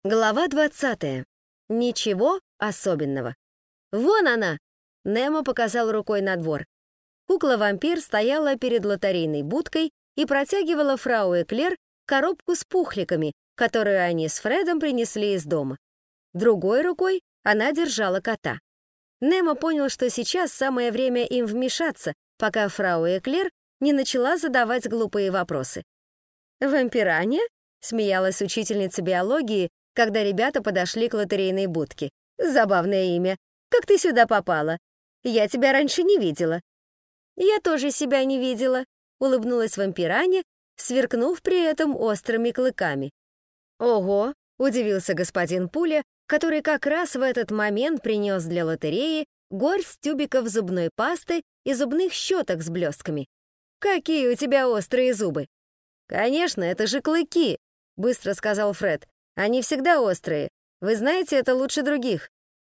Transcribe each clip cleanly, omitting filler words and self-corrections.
Глава 20. Ничего особенного. «Вон она!» — Немо показал рукой на двор. Кукла-вампир стояла перед лотерейной будкой и протягивала фрау Эклер коробку с пухликами, которую они с Фредом принесли из дома. Другой рукой она держала кота. Немо понял, что сейчас самое время им вмешаться, пока фрау Эклер не начала задавать глупые вопросы. «Вампирания?» — смеялась учительница биологии, когда ребята подошли к лотерейной будке. «Забавное имя. Как ты сюда попала? Я тебя раньше не видела». «Я тоже себя не видела», — улыбнулась вампиране, сверкнув при этом острыми клыками. «Ого!» — удивился господин Пуля, который как раз в этот момент принес для лотереи горсть тюбиков зубной пасты и зубных щеток с блестками. «Какие у тебя острые зубы!» «Конечно, это же клыки», — быстро сказал Фред. «Они всегда острые. Вы знаете это лучше других».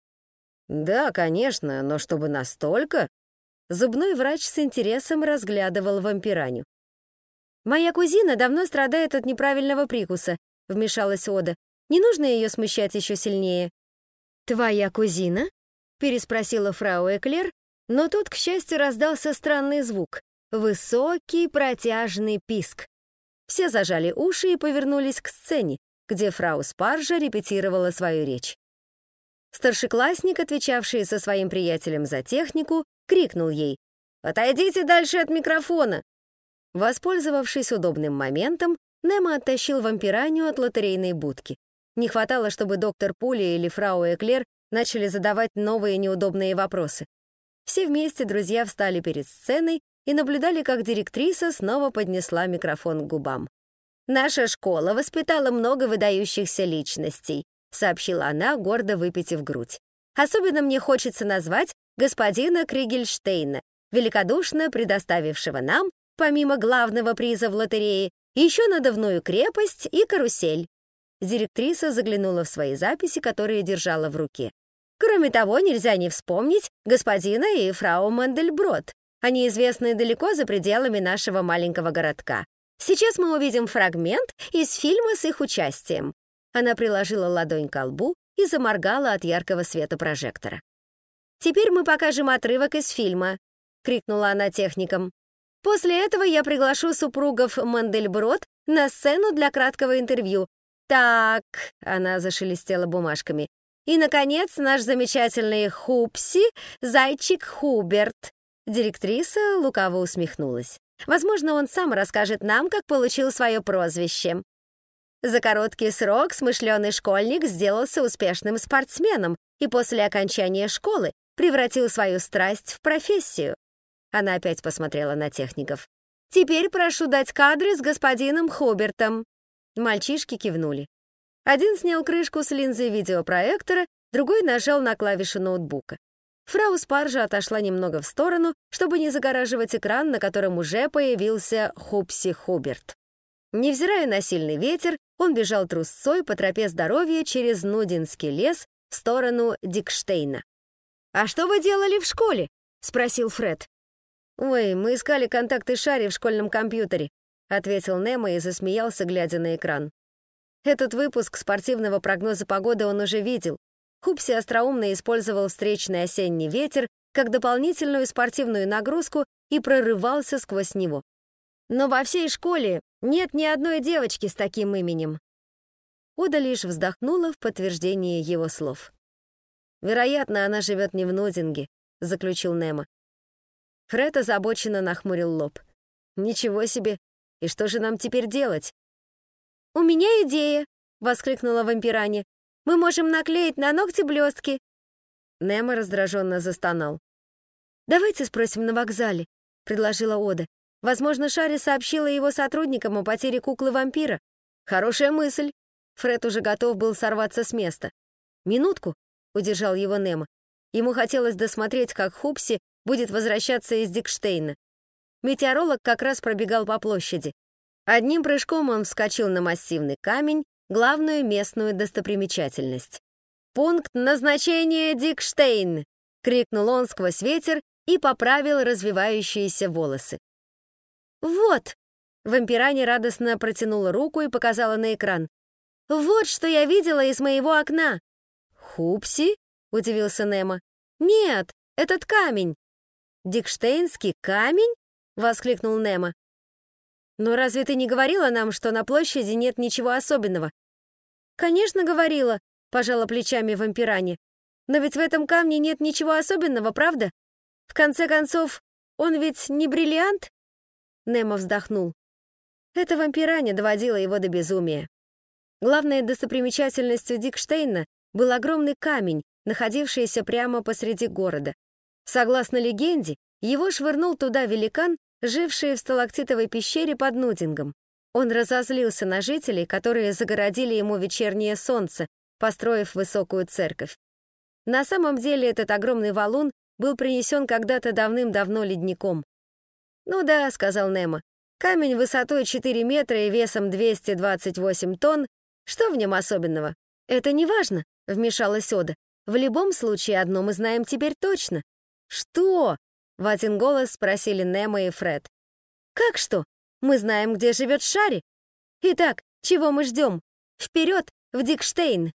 «Да, конечно, но чтобы настолько...» Зубной врач с интересом разглядывал вампираню. «Моя кузина давно страдает от неправильного прикуса», — вмешалась Ода. «Не нужно ее смущать еще сильнее». «Твоя кузина?» — переспросила фрау Эклер, но тут, к счастью, раздался странный звук — высокий протяжный писк. Все зажали уши и повернулись к сцене, где фрау Спаржа репетировала свою речь. Старшеклассник, отвечавший со своим приятелем за технику, крикнул ей: «Отойдите дальше от микрофона!» Воспользовавшись удобным моментом, Немо оттащил вампиранию от лотерейной будки. Не хватало, чтобы доктор Пуля или фрау Эклер начали задавать новые неудобные вопросы. Все вместе друзья встали перед сценой и наблюдали, как директриса снова поднесла микрофон к губам. «Наша школа воспитала много выдающихся личностей», сообщила она, гордо выпитив грудь. «Особенно мне хочется назвать господина Кригельштейна, великодушно предоставившего нам, помимо главного приза в лотерее, еще надувную крепость и карусель». Директриса заглянула в свои записи, которые держала в руке. «Кроме того, нельзя не вспомнить господина и фрау Мандельброд. Они известны далеко за пределами нашего маленького городка. Сейчас мы увидим фрагмент из фильма с их участием». Она приложила ладонь к лбу и заморгала от яркого света прожектора. «Теперь мы покажем отрывок из фильма», — крикнула она техникам. «После этого я приглашу супругов Мандельброд на сцену для краткого интервью. Так», — она зашелестела бумажками, «и, наконец, наш замечательный Хупси, зайчик Хуберт». Директриса лукаво усмехнулась. «Возможно, он сам расскажет нам, как получил свое прозвище». За короткий срок смышленый школьник сделался успешным спортсменом и после окончания школы превратил свою страсть в профессию. Она опять посмотрела на техников. «Теперь прошу дать кадры с господином Хубертом». Мальчишки кивнули. Один снял крышку с линзой видеопроектора, другой нажал на клавиши ноутбука. Фрау Спаржа отошла немного в сторону, чтобы не загораживать экран, на котором уже появился Хупси Хуберт. Невзирая на сильный ветер, он бежал трусцой по тропе здоровья через Нудинский лес в сторону Дикштейна. «А что вы делали в школе?» — спросил Фред. «Ой, мы искали контакты Шарри в школьном компьютере», — ответил Немо и засмеялся, глядя на экран. Этот выпуск спортивного прогноза погоды он уже видел. Хупси остроумно использовал встречный осенний ветер как дополнительную спортивную нагрузку и прорывался сквозь него. Но во всей школе нет ни одной девочки с таким именем. Ода лишь вздохнула в подтверждение его слов. «Вероятно, она живет не в Нудинге», — заключил Немо. Фред озабоченно нахмурил лоб. «Ничего себе! И что же нам теперь делать?» «У меня идея!» — воскликнула вампиране. «Мы можем наклеить на ногти блестки!» Немо раздраженно застонал. «Давайте спросим на вокзале», — предложила Ода. «Возможно, Шарри сообщила его сотрудникам о потере куклы-вампира». «Хорошая мысль!» Фред уже готов был сорваться с места. «Минутку!» — удержал его Немо. Ему хотелось досмотреть, как Хупси будет возвращаться из Дикштейна. Метеоролог как раз пробегал по площади. Одним прыжком он вскочил на массивный камень, главную местную достопримечательность. «Пункт назначения Дикштейн!» — крикнул он сквозь ветер и поправил развивающиеся волосы. «Вот!» — вампиране радостно протянула руку и показала на экран. Вот что я видела из моего окна!» «Хупси?» — удивился Немо. «Нет, этот камень!» «Дикштейнский камень?» — воскликнул Немо. «Но разве ты не говорила нам, что на площади нет ничего особенного?» «Конечно, говорила», — пожала плечами вампиране. «Но ведь в этом камне нет ничего особенного, правда? В конце концов, он ведь не бриллиант?» Немо вздохнул. Эта вампиране доводила его до безумия. Главной достопримечательностью Дикштейна был огромный камень, находившийся прямо посреди города. Согласно легенде, его швырнул туда великан, живший в сталактитовой пещере под Нудингом. Он разозлился на жителей, которые загородили ему вечернее солнце, построив высокую церковь. На самом деле этот огромный валун был принесен когда-то давным-давно ледником. «Ну да», — сказал Немо, — «камень высотой 4 метра и весом 228 тонн. Что в нем особенного?» «Это не важно», — вмешалась Ода. «В любом случае, одно мы знаем теперь точно». «Что?» — в один голос спросили Немо и Фред. «Как что? Мы знаем, где живет Шарри. Итак, чего мы ждем? Вперед, в Дикштейн!»